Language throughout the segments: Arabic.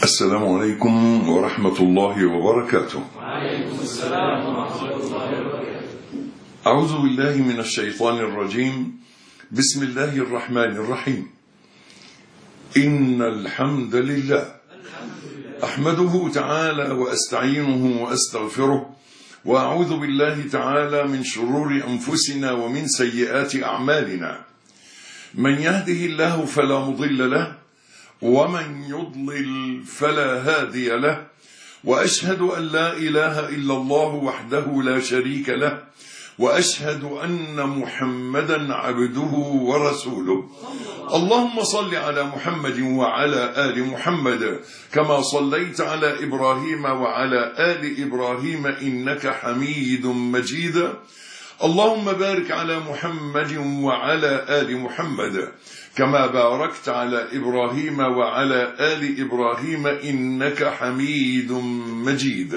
السلام عليكم ورحمة الله وبركاته. وعليكم السلام ورحمة الله وبركاته. أعوذ بالله من الشيطان الرجيم. بسم الله الرحمن الرحيم. إن الحمد لله أحمده تعالى وأستعينه وأستغفره، وأعوذ بالله تعالى من شرور أنفسنا ومن سيئات أعمالنا. من يهده الله فلا مضل له، ومن يضلل فلا هادي له، وأشهد أن لا إله إلا الله وحده لا شريك له، وأشهد أن محمدا عبده ورسوله. اللهم صل على محمد وعلى آل محمد كما صليت على إبراهيم وعلى آل إبراهيم إنك حميد مجيد. اللهم بارك على محمد وعلى آل محمد كما باركت على إبراهيم وعلى آل إبراهيم إنك حميد مجيد.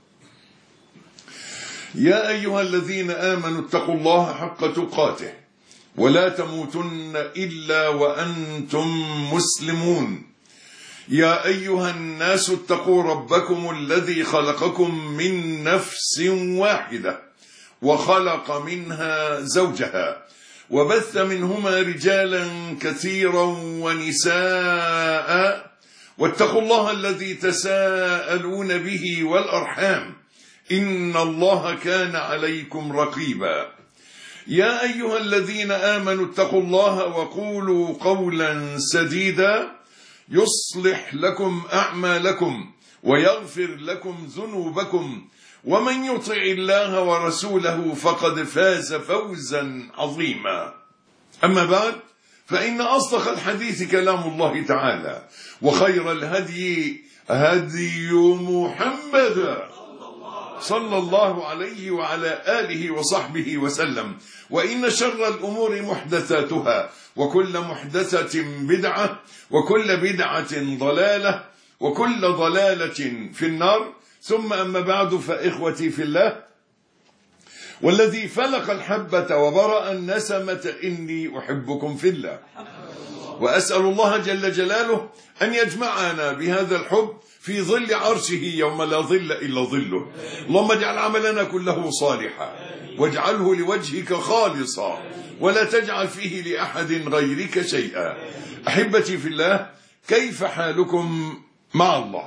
يا أيها الذين آمنوا اتقوا الله حق تقاته ولا تموتن إلا وأنتم مسلمون. يا أيها الناس اتقوا ربكم الذي خلقكم من نفس واحدة وخلق منها زوجها، وبث منهما رجالا كثيرا ونساء، واتقوا الله الذي تساءلون به والأرحام إن الله كان عليكم رقيبا. يا أيها الذين آمنوا اتقوا الله وقولوا قولا سديدا يصلح لكم أعمالكم ويغفر لكم ذنوبكم، ومن يطع الله ورسوله فقد فاز فوزا عظيما. أما بعد، فإن أصدق الحديث كلام الله تعالى، وخير الهدي هدي محمد صلى الله عليه وعلى آله وصحبه وسلم، وإن شر الأمور محدثاتها، وكل محدثة بدعة، وكل بدعة ضلالة، وكل ضلالة في النار. ثم أما بعد، فإخوتي في الله، والذي فلق الحبة وبرأ النسمة إني أحبكم في الله، وأسأل الله جل جلاله أن يجمعنا بهذا الحب في ظل عرشه يوم لا ظل إلا ظله. اللهم اجعل عملنا كله صالحا، واجعله لوجهك خالصا، ولا تجعل فيه لأحد غيرك شيئا. أحبتي في الله، كيف حالكم مع الله؟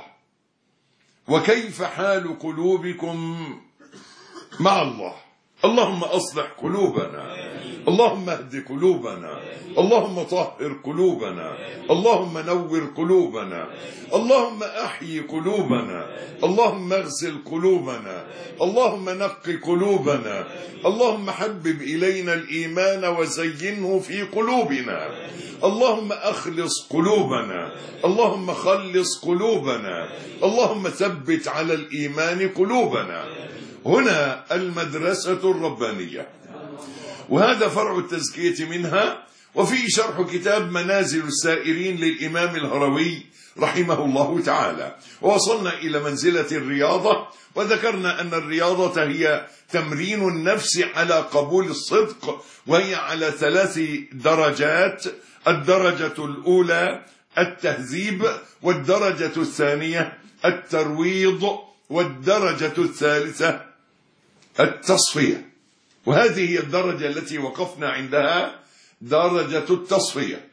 وكيف حال قلوبكم مع الله؟ اللهم أصلح قلوبنا، اللهم اهد قلوبنا، اللهم طهر قلوبنا، اللهم نور قلوبنا، اللهم أحيي قلوبنا، اللهم اغسل قلوبنا، اللهم نقي قلوبنا، اللهم حبب إلينا الإيمان وزينه في قلوبنا، اللهم أخلص قلوبنا، اللهم خلص قلوبنا، اللهم ثبت على الإيمان قلوبنا. هنا المدرسة الربانية، وهذا فرع التزكية منها، وفي شرح كتاب منازل السائرين للإمام الهروي رحمه الله تعالى. ووصلنا إلى منزلة الرياضة، وذكرنا أن الرياضة هي تمرين النفس على قبول الصدق، وهي على 3 درجات: الدرجة الأولى التهذيب، والدرجة الثانية الترويض، والدرجة الثالثة التصفية. وهذه هي الدرجة التي وقفنا عندها، درجة التصفية.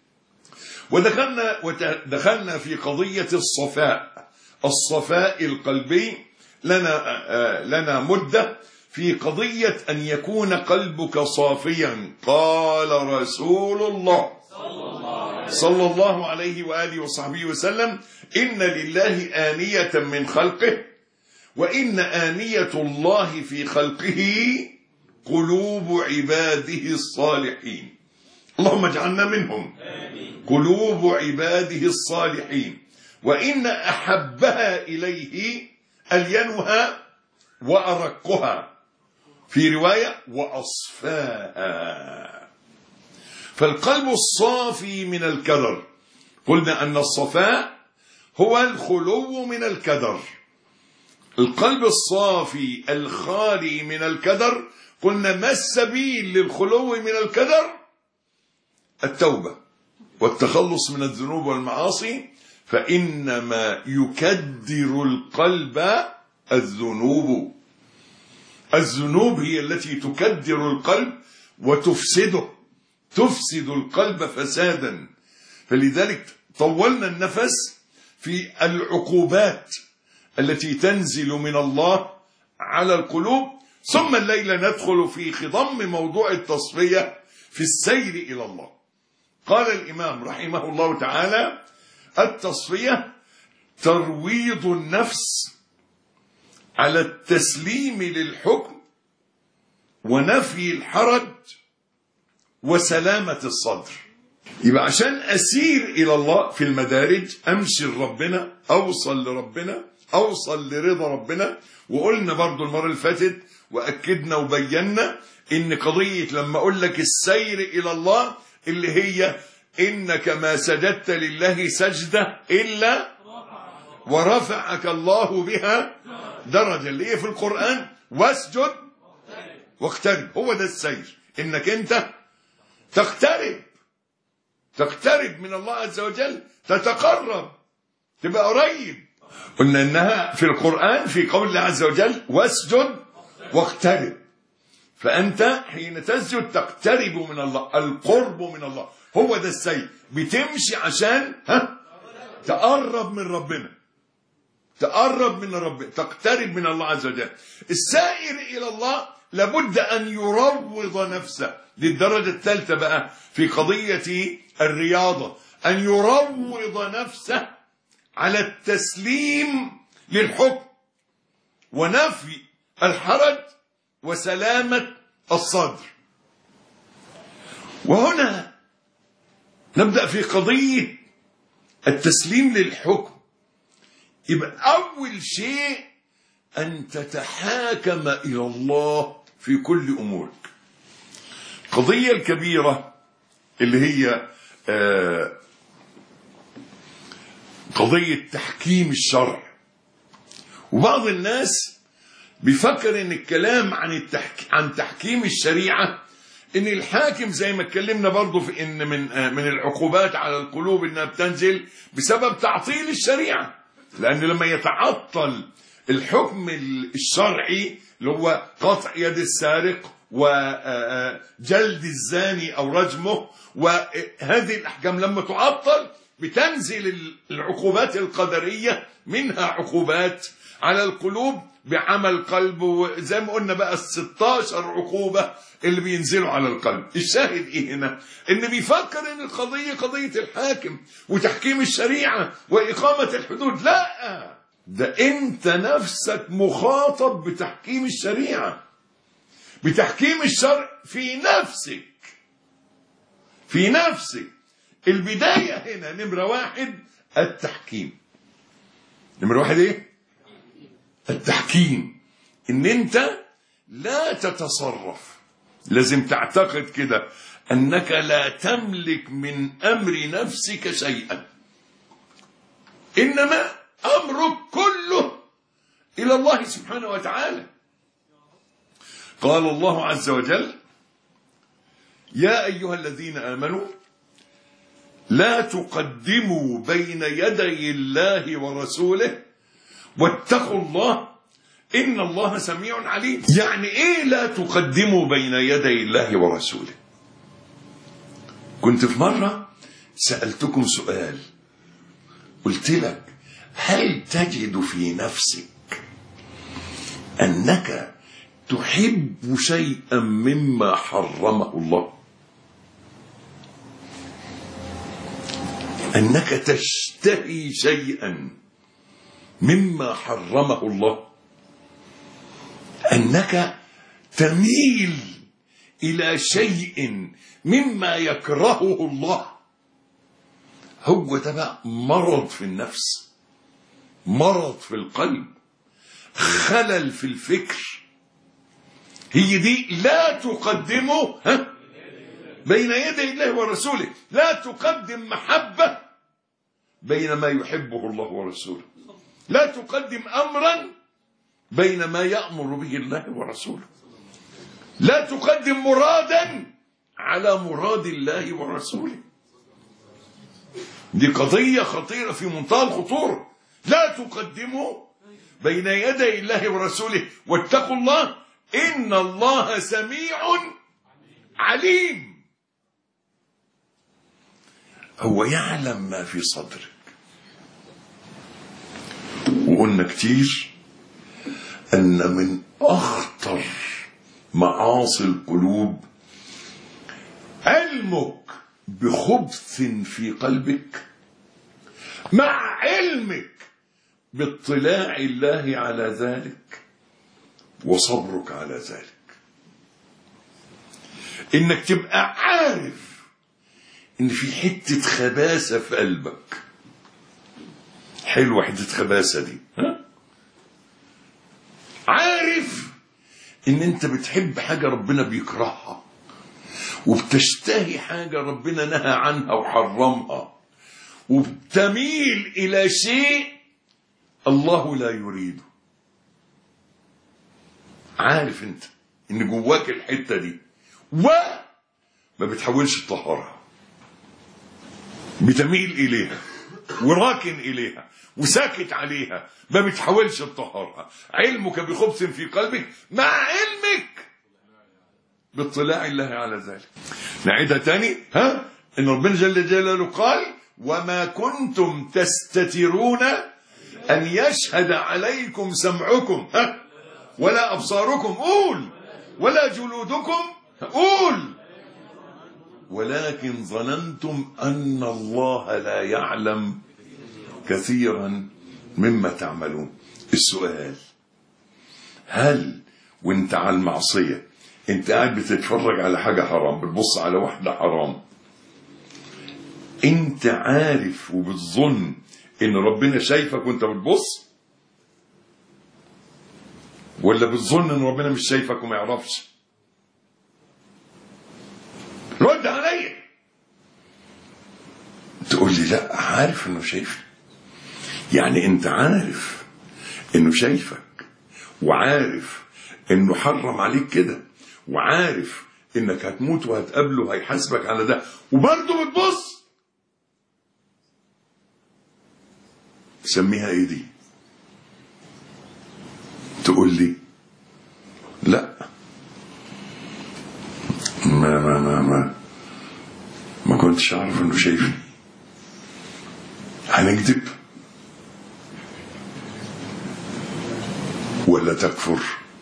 ودخلنا في قضية الصفاء القلبي. لنا مدة في قضية أن يكون قلبك صافيا. قال رسول الله صلى الله عليه وآله وصحبه وسلم: إن لله آنية من خلقه، وإن آنية الله في خلقه قلوب عباده الصالحين. اللهم اجعلنا منهم. قلوب عباده الصالحين، وإن أحبها إليه ألينها وأرقها، في رواية وأصفاها. فالقلب الصافي من الكدر، قلنا أن الصفاء هو الخلو من الكدر. القلب الصافي الخالي من الكدر، قلنا ما السبيل للخلو من الكدر؟ التوبة والتخلص من الذنوب والمعاصي، فإنما يكدر القلب الذنوب. الذنوب هي التي تكدر القلب وتفسده، تفسد القلب فسادا. فلذلك طولنا النفس في العقوبات التي تنزل من الله على القلوب، ثم الليلة ندخل في خضم موضوع التصفية في السير إلى الله. قال الإمام رحمه الله تعالى: التصفية ترويض النفس على التسليم للحكم ونفي الحرج وسلامة الصدر. يبقى عشان أسير إلى الله في المدارج، أمشي لربنا، أوصل لربنا، أوصل لرضا ربنا. وقلنا برضو المرة اللي فاتت وأكدنا وبينا إن قضية لما أقول لك السير إلى الله اللي هي إنك ما سجدت لله سجدة إلا ورفعك الله بها درجة، اللي هي في القرآن واسجد واقترب. هو ده السير، إنك أنت تقترب من الله عز وجل، تتقرب، تبقى قريب. قلنا إنها في القرآن في قول الله عز وجل واسجد واقترب. فأنت حين تسجد تقترب من الله، القرب من الله. هو ده السير، بتمشي عشان تقرب من ربنا، تقترب من الله عز وجل. السائر إلى الله لابد أن يروض نفسه. دي الدرجة الثالثة بقى في قضية الرياضة، أن يروض نفسه على التسليم للحكم ونفي الحرج وسلامة الصدر. وهنا نبدأ في قضية التسليم للحكم. يبقى أول شيء أن تتحاكم إلى الله في كل أمورك. القضية الكبيرة اللي هي قضية تحكيم الشرع. وبعض الناس بيفكر ان الكلام عن تحكيم الشريعة ان الحاكم زي ما اتكلمنا برضو في ان من العقوبات على القلوب انها بتنزل بسبب تعطيل الشريعة. لان لما يتعطل الحكم الشرعي اللي هو قطع يد السارق وجلد الزاني او رجمه، وهذه الاحكام لما تعطل بتنزل العقوبات القدرية، منها عقوبات على القلوب بعمل قلب، وزي ما قلنا بقى 16 عقوبة اللي بينزلوا على القلب. الشاهد ايه هنا؟ ان بيفكر ان القضية قضية الحاكم وتحكيم الشريعة وإقامة الحدود. لا، ده انت نفسك مخاطب بتحكيم الشريعة، بتحكيم الشرع في نفسك. البداية هنا نمرة 1 التحكيم. نمرة 1 ايه؟ التحكيم. ان انت لا تتصرف، لازم تعتقد كده انك لا تملك من امر نفسك شيئا، انما امرك كله الى الله سبحانه وتعالى. قال الله عز وجل: يا ايها الذين امنوا لا تقدموا بين يدي الله ورسوله واتقوا الله إن الله سميع عليم. يعني إيه لا تقدموا بين يدي الله ورسوله؟ كنت في مرة سألتكم سؤال، قلت لك: هل تجد في نفسك أنك تحب شيئا مما حرمه الله؟ أنك تشتهي شيئا مما حرمه الله؟ أنك تميل إلى شيء مما يكرهه الله؟ هو ده بقى مرض في النفس، مرض في القلب، خلل في الفكر. هي دي لا تقدمه بين يدي الله ورسوله. لا تقدم محبة بين ما يحبه الله ورسوله، لا تقدم أمرا بين ما يأمر به الله ورسوله، لا تقدم مرادا على مراد الله ورسوله. دي قضية خطيرة في منتهى الخطورة. لا تقدموا بين يدي الله ورسوله واتقوا الله إن الله سميع عليم. هو يعلم ما في صدرك. وقلنا كتير أن من أخطر معاصي القلوب علمك بخبث في قلبك مع علمك باطلاع الله على ذلك وصبرك على ذلك. إنك تبقى عارف إن في حتة خباثة في قلبك. حلوة حتة خباثة دي، ها؟ عارف إن أنت بتحب حاجة ربنا بيكرهها، وبتشتهي حاجة ربنا نهى عنها وحرمها، وبتميل إلى شيء الله لا يريده. عارف أنت إن جواك الحتة دي وما بتحاولش تطهرها، بتميل إليها وراكن إليها وساكت عليها، ما بتحاولش تطهرها. علمك بخبث في قلبك مع علمك باطلاع الله على ذلك. نعيدها تاني، ها؟ إن ربنا جل جلاله قال وما كنتم تستترون أن يشهد عليكم سمعكم، ها؟ ولا أبصاركم، قول، ولا جلودكم، قول، ولكن ظننتم أن الله لا يعلم كثيرا مما تعملون. السؤال، هل وانت على المعصية انت قاعد بتتفرج على حاجة حرام، بتبص على واحدة حرام، انت عارف وبتظن ان ربنا شايفك وانت بتبص، ولا بتظن ان ربنا مش شايفك وما يعرفش؟ رد عليا. تقول لي لا، عارف انه شايفني. يعني انت عارف انه شايفك، وعارف انه حرم عليك كده، وعارف انك هتموت وهتقابله وهيحاسبك على ده، وبرضه بتبص. سميها ايه دي؟ تقول لي لا، ما كنتش اعرف انه شايفني. هنكذب ولا تكفر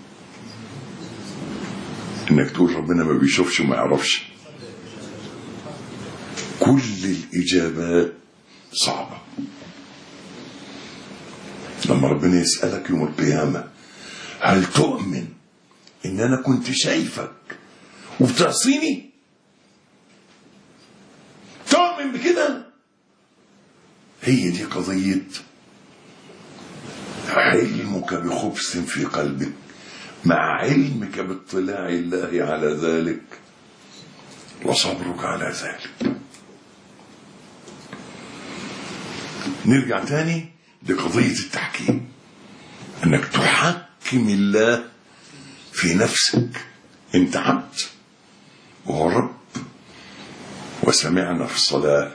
انك تقول ربنا ما بيشوفش وما يعرفش؟ كل الاجابات صعبة. لما ربنا يسألك يوم القيامة هل تؤمن ان انا كنت شايفك وبتعصيني؟ تؤمن بكده؟ هي دي قضية علمك بخبث في قلبك مع علمك باطلاع الله على ذلك وصبرك على ذلك. نرجع تاني لقضية التحكيم، انك تحكم الله في نفسك. انت عبد وهو رب. وسمعنا في الصلاة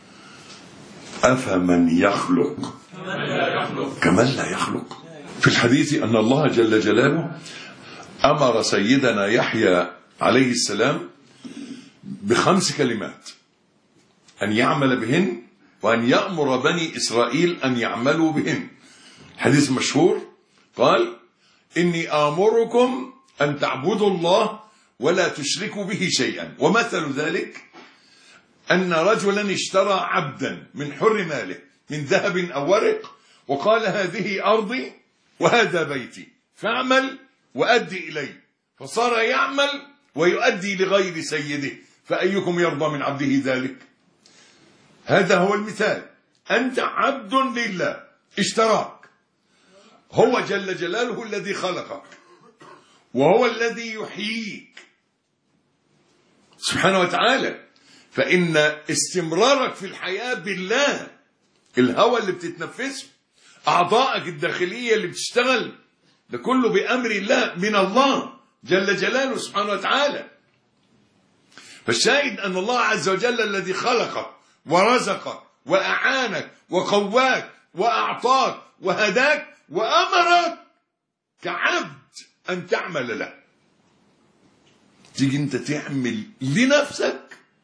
أفمن يخلق كمن لا يخلق. في الحديث أن الله جل جلاله أمر سيدنا يحيى عليه السلام ب5 كلمات أن يعمل بهن، وأن يأمر بني إسرائيل أن يعملوا بهن. حديث مشهور قال إني آمركم أن تعبدوا الله ولا تشركوا به شيئا. ومثل ذلك أن رجلا اشترى عبدا من حر ماله من ذهب أو ورق، وقال هذه أرضي وهذا بيتي فاعمل وأدي إلي، فصار يعمل ويؤدي لغير سيده، فأيكم يرضى من عبده ذلك؟ هذا هو المثال. أنت عبد لله اشتراك، هو جل جلاله الذي خلقك، وهو الذي يحييك سبحانه وتعالى. فإن استمرارك في الحياة بالله، الهواء اللي بتتنفسه، أعضائك الداخلية اللي بتشتغل، ده كله بأمر الله من الله جل جلاله سبحانه وتعالى. فالشاهد أن الله عز وجل الذي خلقك ورزقك وأعانك وقواك وأعطاك وهداك وأمرك كعبد أن تعمل له. تيجي أنت تعمل لنفسك،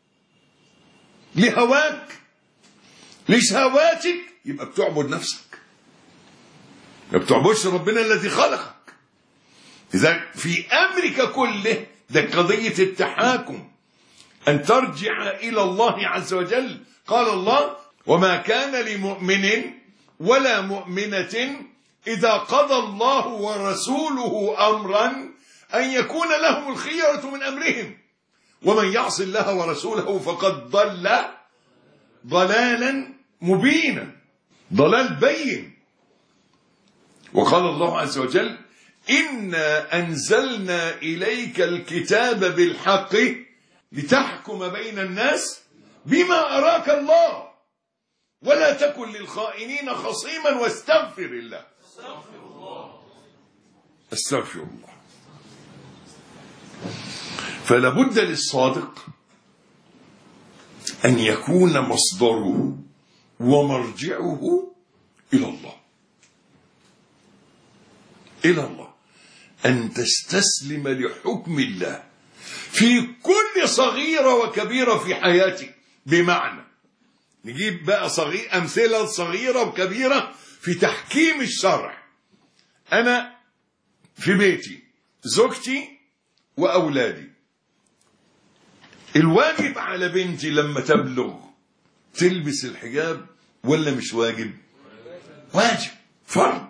لهواك، لشهواتك، يبقى بتعبد نفسك، ما بتعبدش ربنا الذي خلقك. إذا في أمرك كله ده قضية التحاكم، أن ترجع إلى الله عز وجل. قال الله: وما كان لمؤمن ولا مؤمنة إذا قضى الله ورسوله أمرا أن يكون لهم الخيرة من أمرهم ومن يعص الله ورسوله فقد ضل ضلالا مبينا، ضلال بين. وقال الله عز وجل: إنا أنزلنا إليك الكتاب بالحق لتحكم بين الناس بما أراك الله ولا تكن للخائنين خصيما واستغفر الله. استغفر الله. فلا بد للصادق أن يكون مصدره ومرجعه إلى الله، إلى الله، أن تستسلم لحكم الله في كل صغيرة وكبيرة في حياتك. بمعنى نجيب بقى أمثلة صغيرة وكبيرة في تحكيم الشرع. أنا في بيتي، زوجتي وأولادي، الواجب على بنتي لما تبلغ تلبس الحجاب ولا مش واجب؟ واجب، فرض.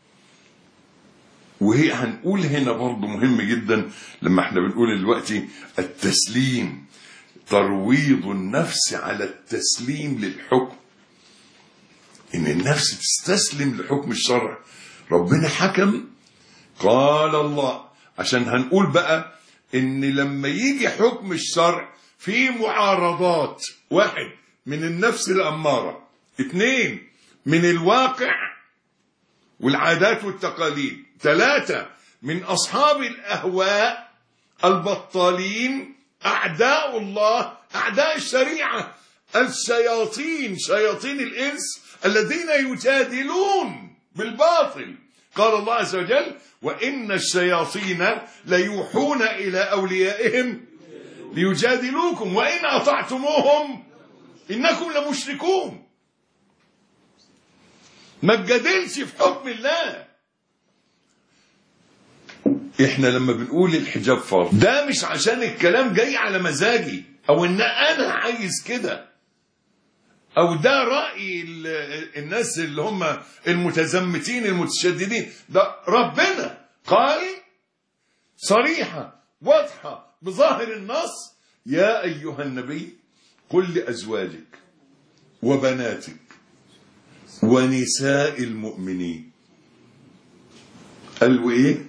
وهي هنقول هنا برضو مهم جدا لما احنا بنقول دلوقتي التسليم، ترويض النفس على التسليم للحكم، ان النفس تستسلم لحكم الشرع. ربنا حكم، قال الله، عشان هنقول بقى ان لما يجي حكم الشرع في معارضات: واحد، من النفس الأمارة، اثنين، من الواقع والعادات والتقاليد، ثلاثة، من أصحاب الأهواء البطالين، أعداء الله، أعداء الشريعة، الشياطين، شياطين الإنس الذين يجادلون بالباطل. قال الله عز وجل: وإن الشياطين ليوحون إلى أوليائهم ليجادلوكم وإن أطعتموهم إنكم لمشركون. ما تجادلش في حكم الله. احنا لما بنقول الحجاب فرض، ده مش عشان الكلام جاي على مزاجي او ان انا عايز كده او ده رأي الناس اللي هم المتزمتين المتشددين. ده ربنا قال صريحة واضحة بظاهر النص: يا أيها النبي قل لأزواجك وبناتك ونساء المؤمنين. قالوا ايه؟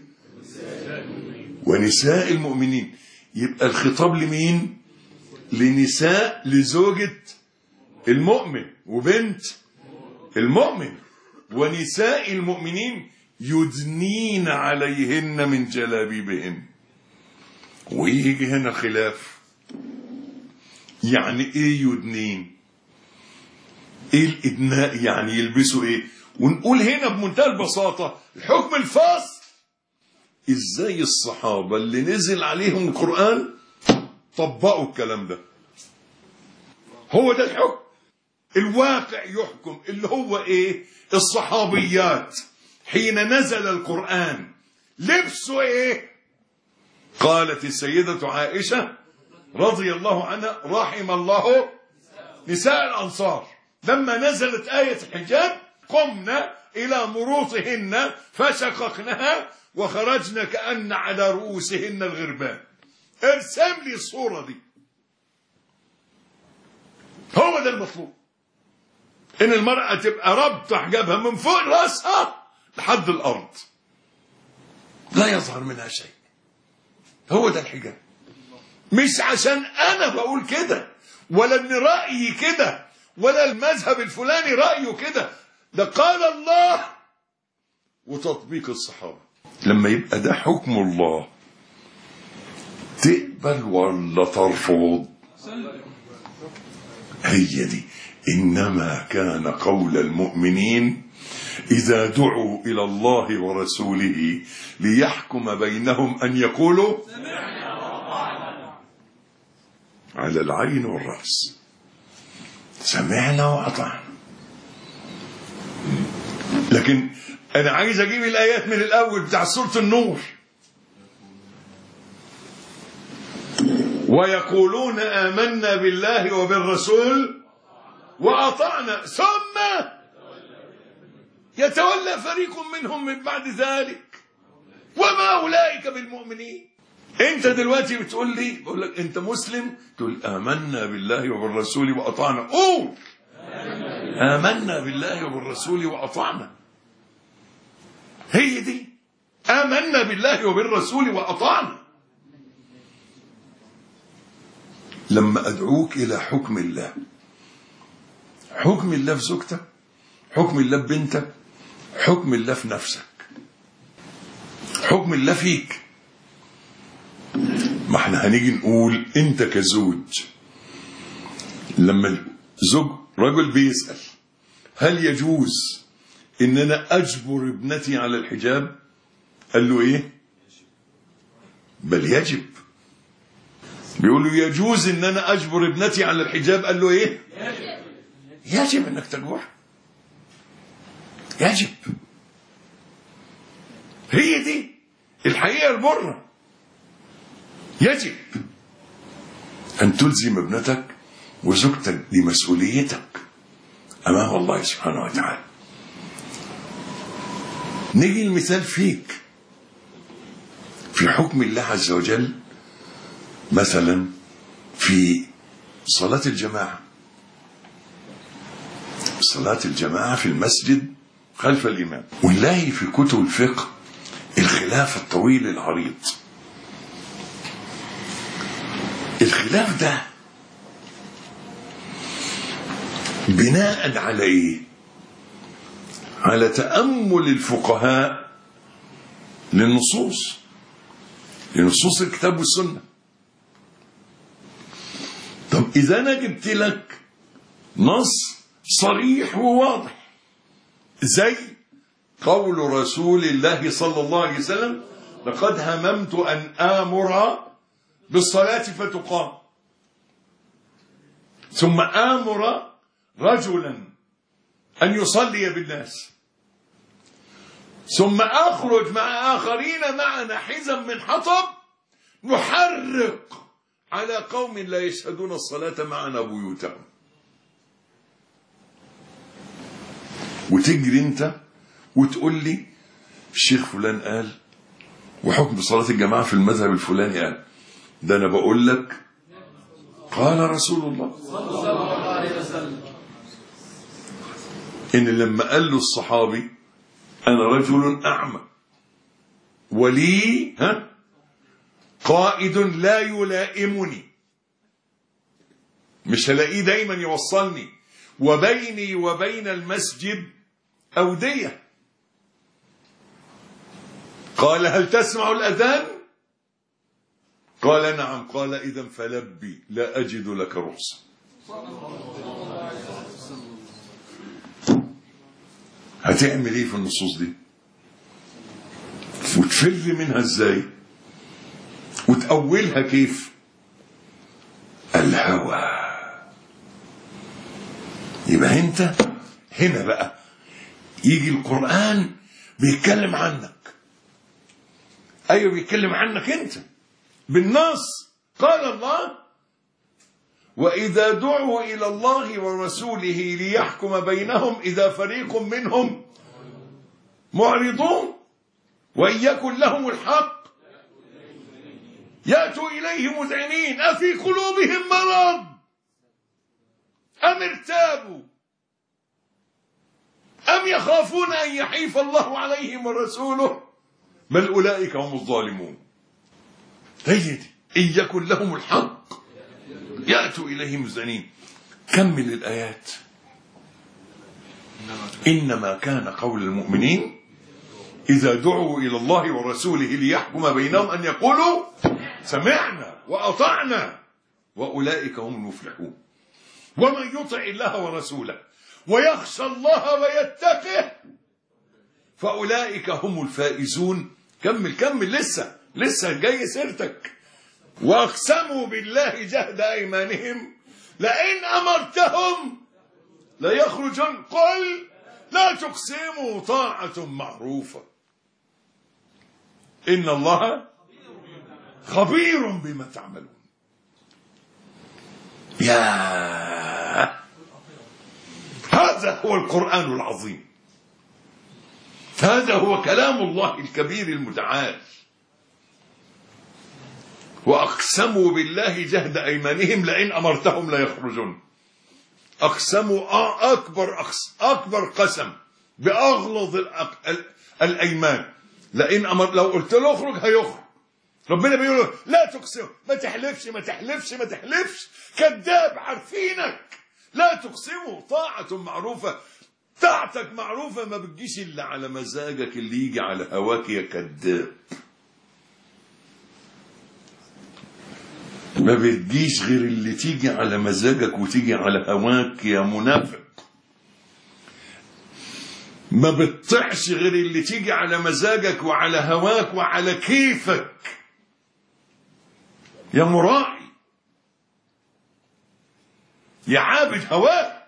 ونساء المؤمنين. يبقى الخطاب لمين؟ لنساء، لزوجة المؤمن وبنت المؤمن. ونساء المؤمنين يدنين عليهن من جلابيبهن. ويجي هنا خلاف، يعني ايه يدنين؟ ايه الادناء؟ يعني يلبسوا ايه؟ ونقول هنا بمنتهى البساطة الحكم الفاصل. ازاي الصحابة اللي نزل عليهم القرآن طبقوا الكلام ده؟ هو ده الحكم. الواقع يحكم، اللي هو ايه؟ الصحابيات حين نزل القرآن لبسوا ايه؟ قالت السيدة عائشة رضي الله عنها: رحم الله نساء الأنصار لما نزلت آية الحجاب قمنا إلى مروطهن فشققنها وخرجنا كأن على رؤوسهن الغربان. ارسم لي الصورة دي. هو ده المطلوب، إن المرأة تبقى رابطة حجابها من فوق رأسها لحد الأرض، لا يظهر منها شيء. هو ده الحجاب. مش عشان أنا بقول كده، ولا ابن رأيي كده، ولا المذهب الفلاني رأيه كده، ده قال الله وتطبيق الصحابة. لما يبقى ده حكم الله تقبل ولا ترفض؟ هي دي إنما كان قول المؤمنين إذا دعوا إلى الله ورسوله ليحكم بينهم أن يقولوا على العين والرأس، سمعنا وأطعنا. لكن أنا عايز أجيب الآيات من الأول بتاع سورة النور. ويقولون آمنا بالله وبالرسول وأطعنا ثم يتولى فريق منهم من بعد ذلك وما أولئك بالمؤمنين. أنت دلوقتي بتقول لي، بقول لك أنت مسلم، تقول آمنا بالله وبالرسول وأطعنا. قول آمنا بالله وبالرسول وأطعنا. هي دي آمنا بالله وبالرسول وأطعنا. لما أدعوك إلى حكم الله، حكم الله في زوجتك، حكم الله في بنتك، حكم الله في نفسك، حكم الله فيك. ما احنا هنيجي نقول انت كزوج، لما زوج رجل بيسأل هل يجوز ان انا اجبر ابنتي على الحجاب، قال له ايه؟ بل يجب. بيقول له يجوز ان انا اجبر ابنتي على الحجاب، قال له ايه؟ يجب انك تجبرها، يجب. هي دي الحقيقة المرة. يجب أن تلزم ابنتك وزوجتك بمسؤوليتك أمام الله سبحانه وتعالى. نيجي المثال فيك في حكم الله عز وجل، مثلا في صلاة الجماعة. صلاة الجماعة في المسجد خلف الإمام، ونلاقي في كتب الفقه الخلاف الطويل العريض. الخلاف ده بناء على ايه؟ على تأمل الفقهاء لنصوص الكتاب والسنة. طب إذا أنا جبت لك نص صريح وواضح زي قول رسول الله صلى الله عليه وسلم لقد هممت أن آمر بالصلاة فتقام، ثم آمر رجلا أن يصلي بالناس، ثم أخرج مع آخرين معنا حزا من حطب نحرق على قوم لا يشهدون الصلاة معنا بيوتهم. وتجري انت وتقول لي الشيخ فلان قال وحكم صلاة الجماعة في المذهب الفلاني قال. ده أنا بقول لك قال رسول الله صلى الله عليه وسلم إن لما قال له الصحابي أنا رجل أعمى ولي قائد لا يلائمني، مش هلاقيه دايما يوصلني، وبيني وبين المسجد أودية، قال هل تسمع الأذان؟ قال نعم. قال إذن فلبي لا أجد لك رخصة. هتعمل ايه في النصوص دي وتفر منها ازاي وتأولها كيف؟ الهوى. يبقى انت هنا بقى يجي القرآن بيتكلم عنك. ايوه بيتكلم عنك انت بالنص. قال الله وإذا دعوا إلى الله ورسوله ليحكم بينهم إذا فريق منهم معرضون وإن يكن لهم الحق يأتوا إليه مذعنين أفي قلوبهم مرض أم ارتابوا أم يخافون أن يحيف الله عليهم ورسوله بل أولئك هم الظالمون. هي دي إن يكن لهم الحق يأتوا إليه مذعنين. كمل الآيات. إنما كان قول المؤمنين إذا دعوا إلى الله ورسوله ليحكم بينهم أن يقولوا سمعنا وأطعنا وأولئك هم المفلحون. ومن يطع الله ورسوله ويخشى الله ويتقه فأولئك هم الفائزون. كمل لسه جاي سيرتك. وأقسموا بالله جهد أيمانهم لئن أمرتهم ليخرجن قل لا تقسموا طاعة معروفة إن الله خبير بما تعملون. يا هذا هو القرآن العظيم، هذا هو كلام الله الكبير المتعال. وأقسموا بالله جهد أيمانهم لئن أمرتهم ليخرجون. أقسموا أكبر قسم بأغلظ الأيمان. لئن لو قلت له اخرج هيخرج. ربنا بيقول لا تقسم، ما تحلفش كذاب، عارفينك. لا تقسموا طاعة معروفة. طاعتك معروفة ما بتجيش إلا على مزاجك اللي يجي على هواك يا كذاب. ما بتجيش غير اللي تيجي على مزاجك وتيجي على هواك يا منافق. ما بتطيعش غير اللي تيجي على مزاجك وعلى هواك وعلى كيفك يا مراعي، يا عابد هواك.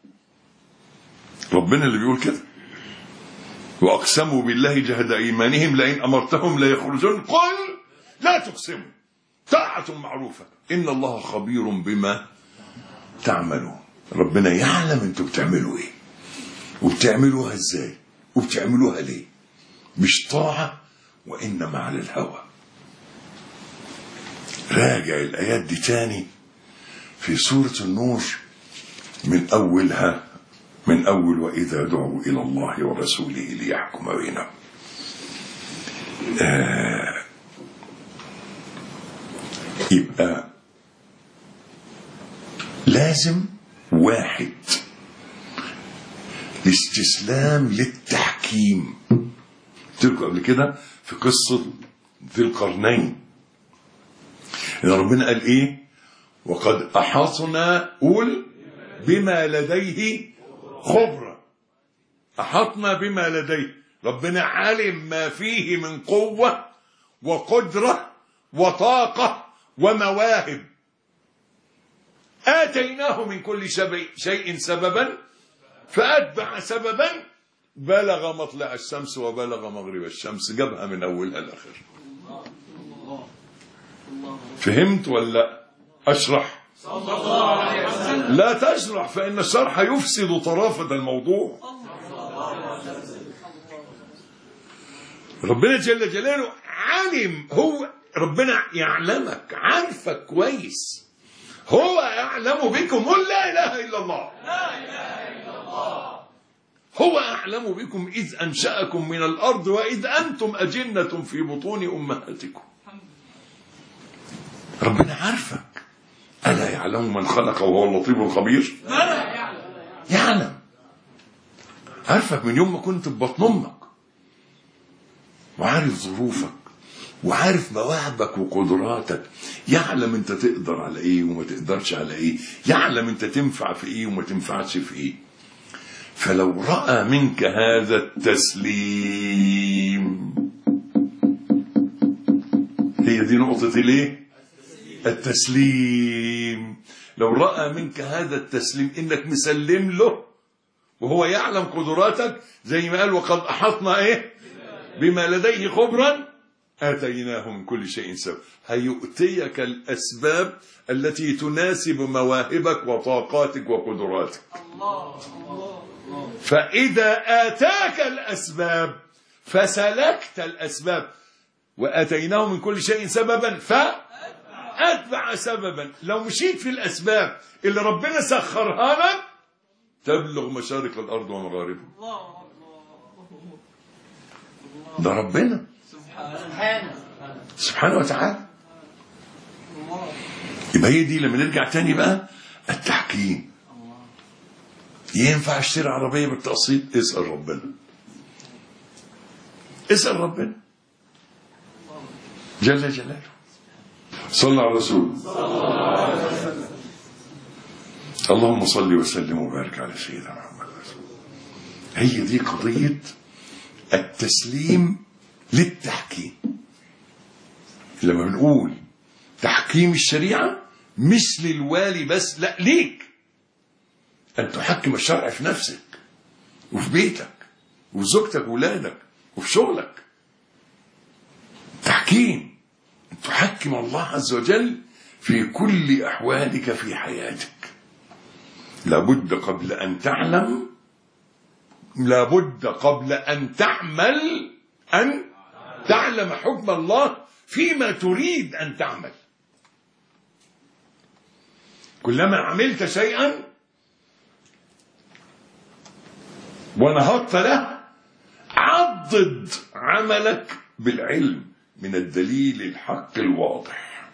ربنا اللي بيقول كده. وأقسموا بالله جهد أيمانهم لئن أمرتهم ليخرجون قل لا تقسموا طاعة معروفة إن الله خبير بما تعملون. ربنا يعلم انتوا بتعملوا ايه وبتعملوها ازاي وبتعملوها ليه. مش طاعة وإنما على الهوى. راجع الآيات دي تاني في سورة النور من أول وإذا دعوا إلى الله ورسوله ليحكم بينهم. يبقى لازم واحد استسلام للتحكيم. قلت لكم قبل كده في قصة ذي القرنين إن ربنا قال إيه؟ وقد أحاطنا بما لديه خبرة. أحاطنا بما لديه. ربنا علم ما فيه من قوة وقدرة وطاقة ومواهب. آتيناه من كل شيء سببا فأتبع سببا بلغ مطلع الشمس وبلغ مغرب الشمس. جابها من أولها لآخر. فهمت ولا أشرح؟ لا تشرح فإن الشرح يفسد طرافة الموضوع. ربنا جل جلاله علم. هو ربنا يعلمك، عارفك كويس. هو أعلم بكم لا إله إلا الله. هو أعلم بكم إذ أنشأكم من الأرض وإذ أنتم أجنة في بطون أمهاتكم. ربنا عارفك. ألا يعلم من خلق وهو اللطيف الخبير؟ يعلم. عارفك من يوم ما كنت في بطن أمك، وعارف ظروفك وعارف مواهبك وقدراتك. يعلم انت تقدر على ايه وما تقدرش على ايه. يعلم انت تنفع في ايه وما تنفعش في ايه. فلو رأى منك هذا التسليم، هي دي نقطة الايه؟ التسليم. لو رأى منك هذا التسليم انك مسلم له وهو يعلم قدراتك، زي ما قال وقد احطنا ايه بما لديه خبرا آتيناه من كل شيء سبب. هيؤتيك الأسباب التي تناسب مواهبك وطاقاتك وقدراتك. فإذا آتاك الأسباب فسلكت الأسباب وآتيناه من كل شيء سببا فأتبع سببا. لو مشيت في الأسباب اللي ربنا سخرها لك تبلغ مشارق الأرض ومغاربها. ده ربنا سبحانه وتعالى. يبقى هي دي. لما نرجع تاني بقى التحكيم. ينفع اشتري عربية بالتقسيط؟ اسأل ربنا. اسأل ربنا جل جلاله. صلى على الرسول. اللهم صل وسلم وبارك على سيدنا محمد. هي دي قضية التسليم للتحكيم. لما بنقول تحكيم الشريعة مش للوالي بس، لا، ليك أن تحكم الشرع في نفسك وفي بيتك وفي زوجتك وولادك وفي شغلك. تحكيم أن تحكم الله عز وجل في كل أحوالك في حياتك. لابد قبل أن تعلم، لابد قبل أن تعمل أن تعلم حكم الله فيما تريد أن تعمل. كلما عملت شيئا ونهضت له عضد عملك بالعلم من الدليل الحق الواضح.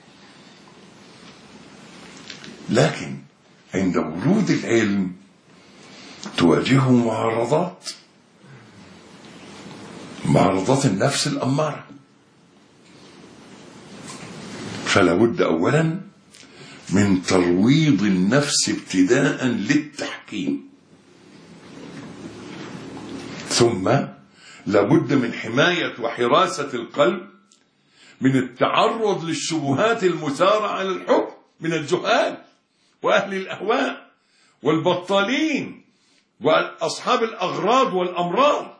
لكن عند ورود العلم تواجهه معارضات النفس الأمارة. فلا بد أولا من ترويض النفس ابتداء للتحكيم، ثم لا بد من حماية وحراسة القلب من التعرض للشبهات المثارة على الحكم من الجهال وأهل الأهواء والبطالين وأصحاب الأغراض والأمراض.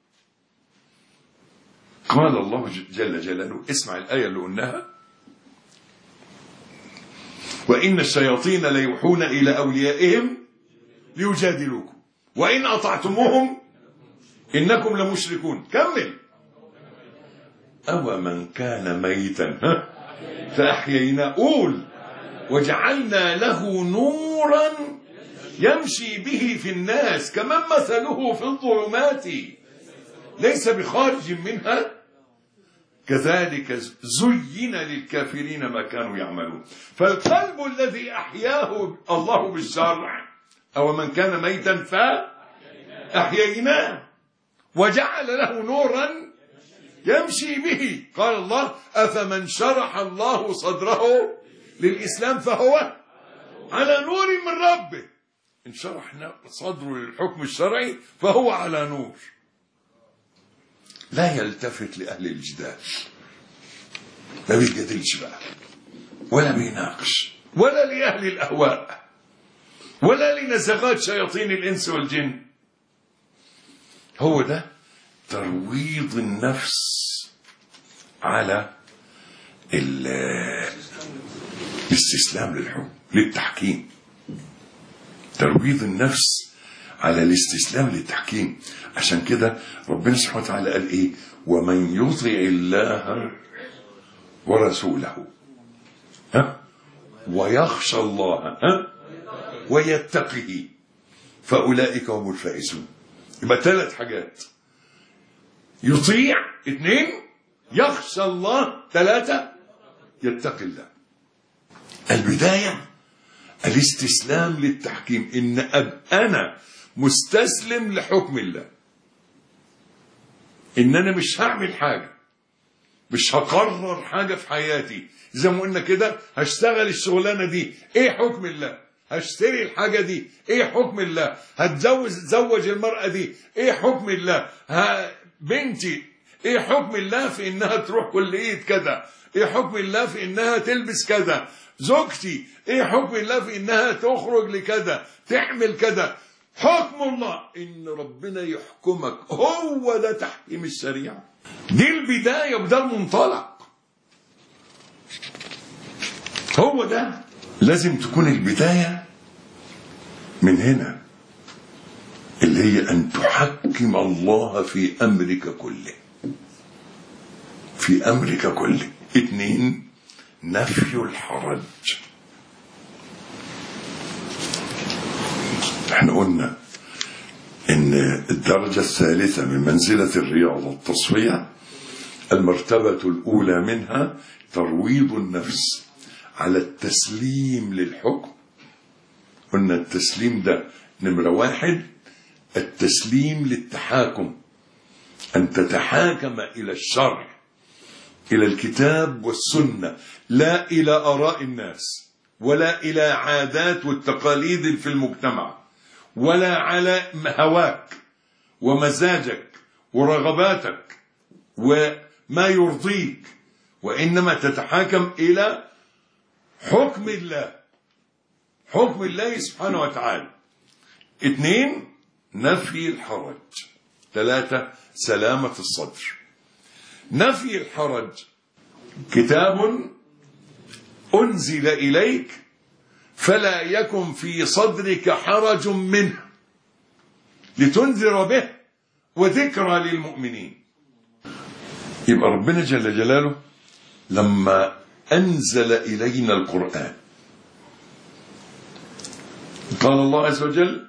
قال الله جل جلاله، اسمع الآية اللي قلناها: وإن الشياطين ليوحون إلى أوليائهم ليجادلوكم وإن أطعتموهم إنكم لمشركون. كمل: أو من كان ميتا فأحيينا، قول: وجعلنا له نورا يمشي به في الناس كمن مثله في الظلمات ليس بخارج منها كذلك زين للكافرين ما كانوا يعملون. فالقلب الذي أحياه الله بالشرع، أو من كان ميتا فأحييناه وجعل له نورا يمشي به. قال الله: أفمن شرح الله صدره للإسلام فهو على نور من ربه. إن شرح صدره للحكم الشرعي فهو على نور. لا يلتفت لأهل الجدال، ما بيجادلش بقى ولا بيناقش، ولا لأهل الأهواء، ولا لنزغات شياطين الإنس والجن. هو ده ترويض النفس على الاستسلام للحكم للتحكيم. ترويض النفس على الاستسلام للتحكيم. عشان كده ربنا سبحانه وتعالى قال ايه: ومن يطع الله ورسوله ويخشى الله ويتقه فأولئك هم الفائزون. يبقى 3 حاجات: يطيع، 2 يخشى الله، 3 يتقي الله. البداية الاستسلام للتحكيم، إن أنا مستسلم لحكم الله، إن أنا مش هعمل حاجة، مش هقرر حاجة في حياتي. زي ما قلنا كده، هشتغل الشغلانة دي، إيه حكم الله؟ هشتري الحاجة دي، إيه حكم الله؟ هتزوج المرأة دي، إيه حكم الله؟ بنتي، إيه حكم الله في إنها تروح كلية كذا؟ إيه حكم الله في إنها تلبس كذا؟ زوجتي، إيه حكم الله في إنها تخرج لكذا، تعمل كذا؟ حكم الله إن ربنا يحكمك، هو ده تحكيم الشريعة. دي البداية وده المنطلق، هو ده. لازم تكون البداية من هنا، اللي هي أن تحكم الله في أمرك كله، في أمرك كله. 2 نفي الحرج. احنا قلنا ان الدرجة الثالثة من منزلة الرياضة التصفية، المرتبة الأولى منها ترويض النفس على التسليم للحكم. قلنا التسليم ده نمرة 1 التسليم للتحاكم، أن تتحاكم إلى الشرع، إلى الكتاب والسنة، لا إلى آراء الناس ولا إلى عادات والتقاليد في المجتمع، ولا على هواك ومزاجك ورغباتك وما يرضيك، وإنما تتحاكم إلى حكم الله، حكم الله سبحانه وتعالى. 2 نفي الحرج. 3 سلامة الصدر. نفي الحرج: كتاب أنزل إليك فلا يكن في صدرك حرج منه لتنذر به وذكرى للمؤمنين. يبقى ربنا جل جلاله لما أنزل إلينا القرآن قال الله عز وجل،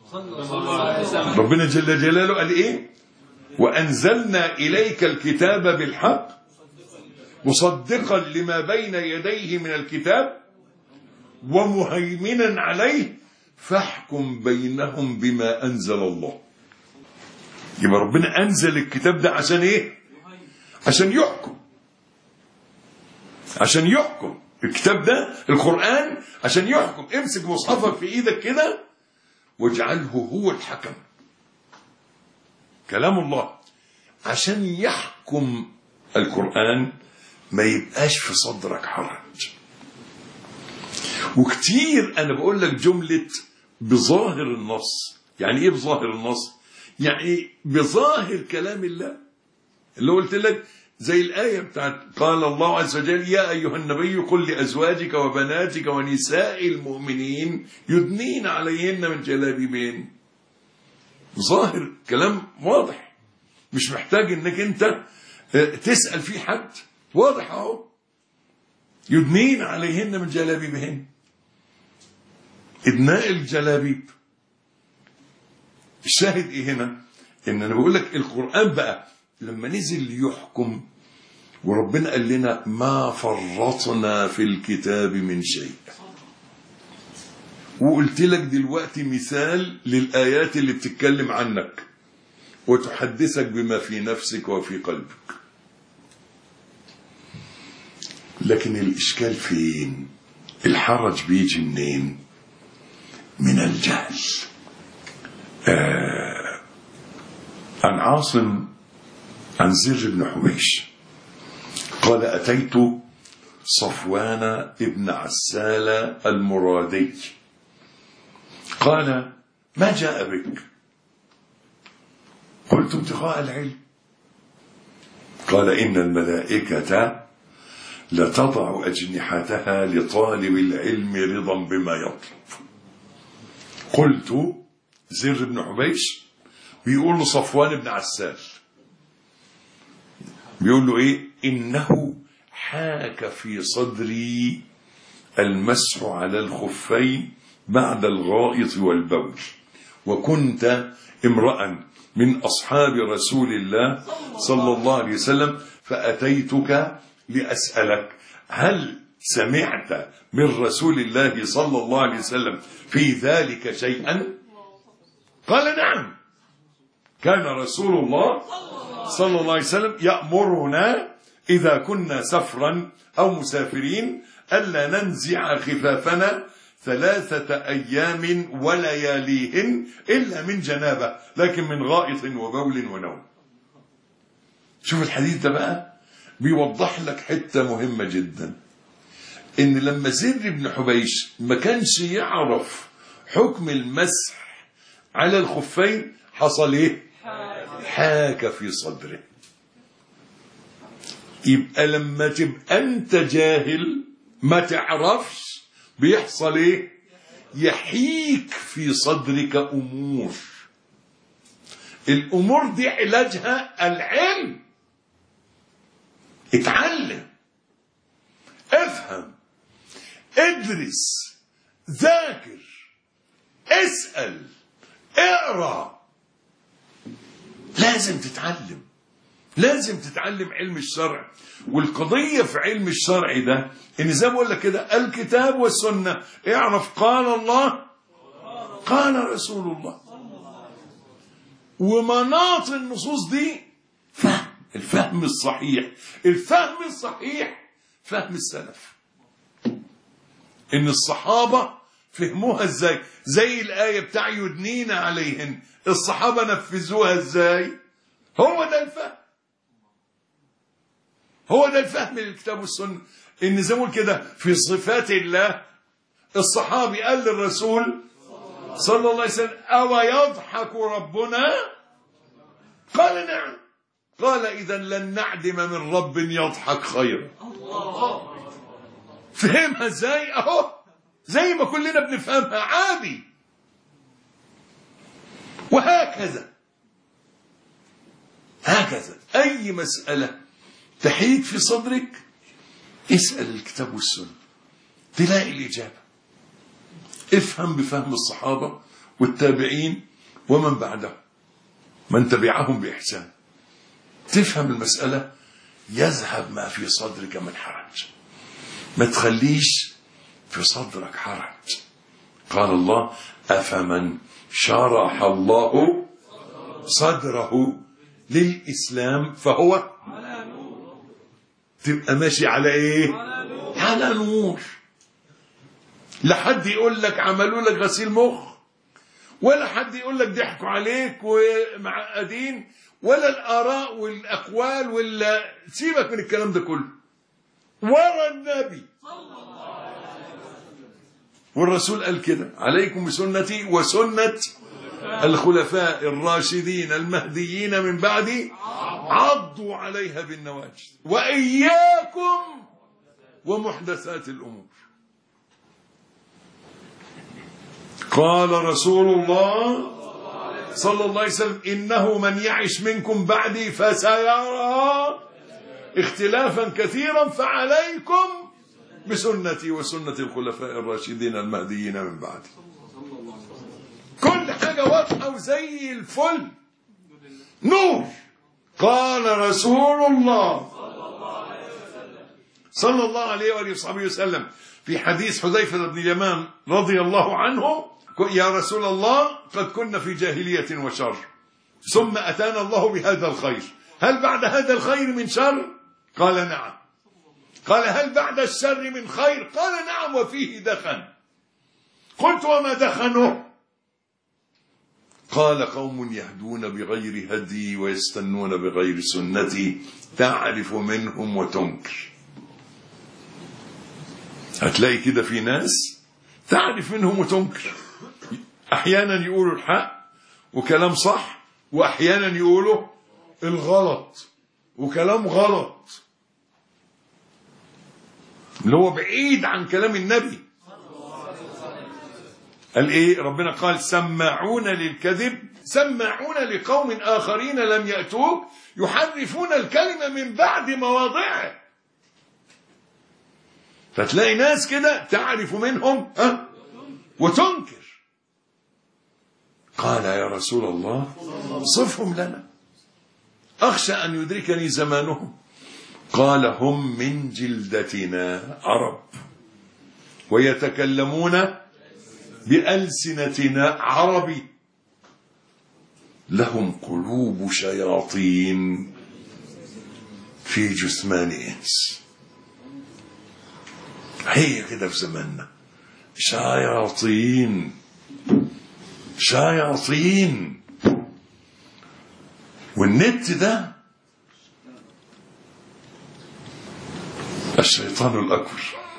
ربنا جل جلاله قال إيه؟ وأنزلنا إليك الكتاب بالحق مصدقا لما بين يديه من الكتاب ومهيمنا عليه فاحكم بينهم بما أنزل الله. يبقى ربنا أنزل الكتاب ده عشان إيه؟ عشان يحكم، عشان يحكم. الكتاب ده القرآن عشان يحكم. امسك مصحفك في ايدك كده واجعله هو الحكم، كلام الله، عشان يحكم القرآن ما يبقاش في صدرك حرج. وكتير انا بقول لك جملة بظاهر النص. يعني ايه بظاهر النص؟ يعني بظاهر كلام الله اللي قلت لك، زي الآية بتاعت قال الله عز وجل يا أيها النبي قل لأزواجك وبناتك ونساء المؤمنين يدنين عليهن من جلابيبهن. ظاهر كلام واضح، مش محتاج انك انت تسأل فيه حد، واضح اهو، يدنين عليهن من جلابيبهن. إدناء الجلابيب. الشاهد ايه هنا؟ ان انا بقول لك القرآن بقى لما نزل يحكم وربنا قال لنا ما فرطنا في الكتاب من شيء. وقلت لك دلوقتي مثال للآيات اللي بتتكلم عنك وتحدثك بما في نفسك وفي قلبك. لكن الإشكال فين؟ الحرج بيجي منين؟ من الجهل. عن عاصم عن زر بن حبيش قال أتيت صفوان ابن عسال المرادي قال ما جاء بك؟ قلت ابتغاء العلم. قال إن الملائكة لتضع أجنحتها لطالب العلم رضا بما يطلب. قلت زر بن حبيش بيقول له صفوان بن عسال، بيقول له ايه؟ انه حاك في صدري المسح على الخفين بعد الغائط والبول، وكنت امرأ من اصحاب رسول الله صلى الله عليه وسلم، فاتيتك لاسألك هل سمعت من رسول الله صلى الله عليه وسلم في ذلك شيئا؟ قال نعم، كان رسول الله صلى الله عليه وسلم يأمرنا إذا كنا سفرا أو مسافرين ألا ننزع خفافنا 3 أيام ولياليهن إلا من جنابة، لكن من غائط وبول ونوم. شوف الحديث ده بقى بيوضح لك حتة مهمة جدا، إن لما زر بن حبيش ما كانش يعرف حكم المسح على الخفين حصل إيه؟ حاك في صدره. يبقى لما تبقى انت جاهل ما تعرفش بيحصل ايه؟ يحيك في صدرك امور. الامور دي علاجها العلم. اتعلم، افهم، ادرس، ذاكر، اسأل، اقرأ. لازم تتعلم، لازم تتعلم علم الشرع. والقضية في علم الشرع ده ان زي ما بقول لك كده الكتاب والسنة، اعرف قال الله قال رسول الله، ومناط النصوص دي فهم، الفهم الصحيح. الفهم الصحيح فهم السلف. ان الصحابة فهموها ازاي، زي الآية بتاع يدنين عليهن، الصحابة نفذوها ازاي؟ هو ده الفهم، هو ده الفهم للكتاب والسنة. ان زي ما نقول كده في صفات الله، الصحابي قال للرسول صلى الله عليه وسلم أو يضحك ربنا؟ قال نعم. قال إذا لن نعدم من رب يضحك خيرا. فهمها ازاي؟ اهو زي ما كلنا بنفهمها عادي. وهكذا أي مسألة تحيك في صدرك اسأل الكتاب والسنة تلاقي الإجابة. افهم بفهم الصحابة والتابعين ومن بعدهم من تبعهم بإحسان، تفهم المسألة يذهب ما في صدرك من حرج. ما تخليش في صدرك حرج. قال الله أفمن شرح الله صدره للإسلام فهو تبقى ماشي على ايه؟ على نور. لا حد يقول لك عملوا لك غسيل مخ، ولا حد يقول لك ضحكوا عليك ومعقدين، ولا الآراء والأقوال، ولا سيبك من الكلام ده كله. ورا النبي والرسول قال كده عليكم بسنتي وسنة الخلفاء الراشدين المهديين من بعدي عضوا عليها بالنواجذ وإياكم ومحدثات الأمور. قال رسول الله صلى الله عليه وسلم إنه من يعش منكم بعدي فسيرى اختلافا كثيرا فعليكم بسنتي وسنة الخلفاء الراشدين المهديين من بعدي. كل حاجة واضحة وزي الفل نور. قال رسول الله صلى الله عليه وآله وصحبه وسلم في حديث حذيفة بن اليمان رضي الله عنه يا رسول الله قد كنا في جاهلية وشر ثم أتانا الله بهذا الخير، هل بعد هذا الخير من شر؟ قال نعم. قال هل بعد الشر من خير؟ قال نعم وفيه دخن. قلت وما دخنه؟ قال قوم يهدون بغير هدي ويستنون بغير سنتي تعرف منهم وتنكر. هتلاقي كده في ناس تعرف منهم وتنكر، احيانا يقولوا الحق وكلام صح، واحيانا يقولوا الغلط وكلام غلط اللي هو بعيد عن كلام النبي. قال ايه ربنا؟ قال سماعون للكذب سماعون لقوم آخرين لم يأتوك يحرفون الكلمة من بعد مواضعه. فتلاقي ناس كده تعرف منهم وتنكر. قال يا رسول الله صفهم لنا أخشى أن يدركني زمانهم. قال هم من جلدتنا عرب ويتكلمون بألسنتنا عربي لهم قلوب شياطين في جثمان إنس. هي كده في زماننا شياطين. والنت ده الشيطان الأكبر.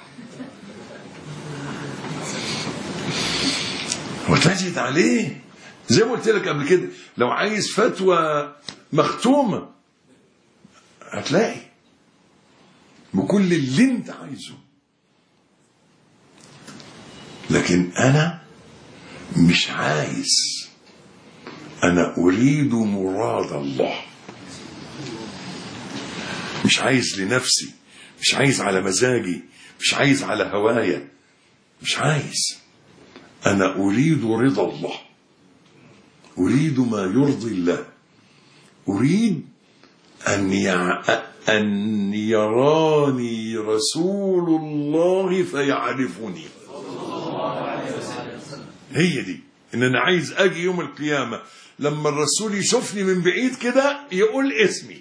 وتجد عليه زي ما قلت لك قبل كده، لو عايز فتوى مختومة هتلاقي بكل اللي انت عايزه. لكن أنا مش عايز، أنا أريد مراد الله. مش عايز لنفسي، مش عايز على مزاجي، مش عايز على هوايا، مش عايز. أنا أريد رضا الله، أريد ما يرضي الله، أريد أن يراني رسول الله فيعرفني. هي دي إن أنا عايز أجي يوم القيامة لما الرسول يشوفني من بعيد كده يقول اسمي.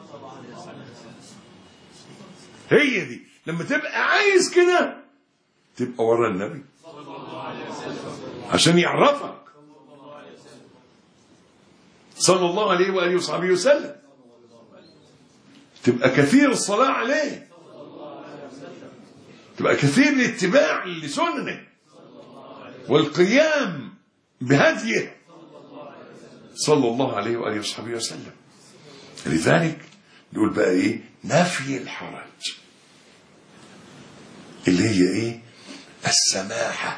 هي دي لما تبقى عايز كده تبقى ورا النبي عشان يعرفك صلى الله عليه وآله وصحبه وسلم، تبقى كثير الصلاة عليه، تبقى كثير الاتباع لسننه والقيام بهديه صلى الله عليه وآله وصحبه وسلم. لذلك نقول بقى ايه؟ نفي الحرج، اللي هي ايه؟ السماحة،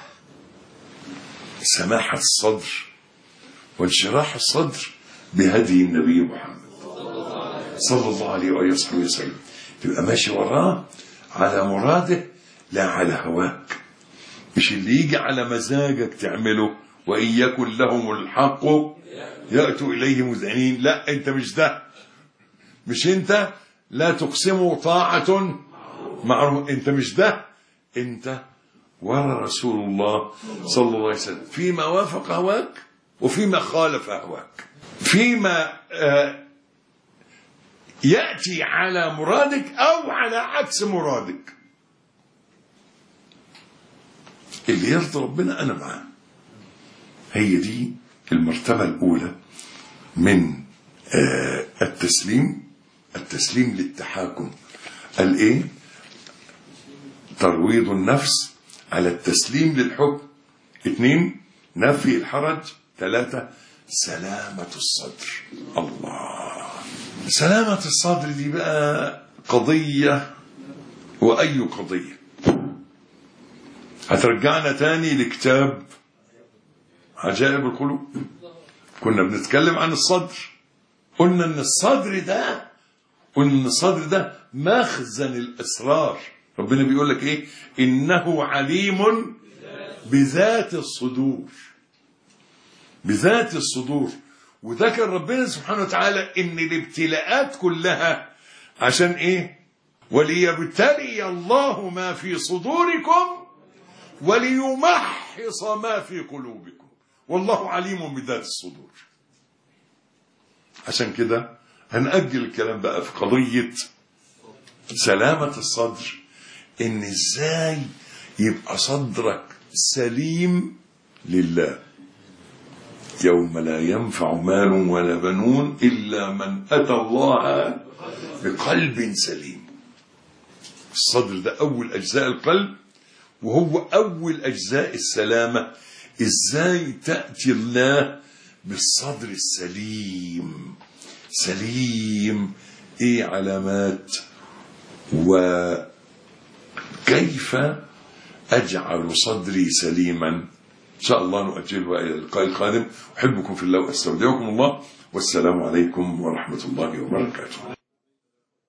سماحة الصدر وانشراح الصدر بهدي النبي محمد صلى الله عليه وآله وصحبه وسلم. تبقى ماشي وراه على مراده لا على هواك، مش اللي يجي على مزاجك تعمله. وإن يكن لهم الحق يأتوا إليه مذعنين. لا، أنت مش ده، مش أنت. لا تقسموا طاعة معروف، أنت مش ده. أنت ورا رسول الله صلى الله عليه وسلم فيما وافق هواك وفيما خالف هواك، فيما يأتي على مرادك أو على عكس مرادك. اللي يرضي ربنا أنا معاه. هي دي المرتبة الأولى من التسليم للتحاكم. قال إيه؟ ترويض النفس على التسليم للحكم. 2 نفي الحرج. 3 سلامة الصدر. الله، سلامة الصدر دي بقى قضية، وأي قضية. هترجعنا تاني لكتاب عجائب القلوب. كنا بنتكلم عن الصدر، قلنا ان الصدر ده مخزن الاسرار. ربنا بيقول لك ايه؟ انه عليم بذات الصدور، بذات الصدور. وذكر ربنا سبحانه وتعالى ان الابتلاءات كلها عشان ايه؟ وليبتلي الله ما في صدوركم وليمحص ما في قلوبكم والله عليم بذات الصدور. عشان كده هنأجل الكلام بقى في قضية سلامة الصدر، ان ازاي يبقى صدرك سليم لله. يوم لا ينفع مال ولا بنون إلا من أتى الله بقلب سليم. الصدر ده أول أجزاء القلب، وهو أول أجزاء السلامة. إزاي تأتي الله بالصدر السليم؟ سليم إيه علامات؟ وكيف أجعل صدري سليما؟ إن شاء الله نؤجله إلى اللقاء القادم. أحبكم في الله وأستودعكم الله، والسلام عليكم ورحمة الله وبركاته.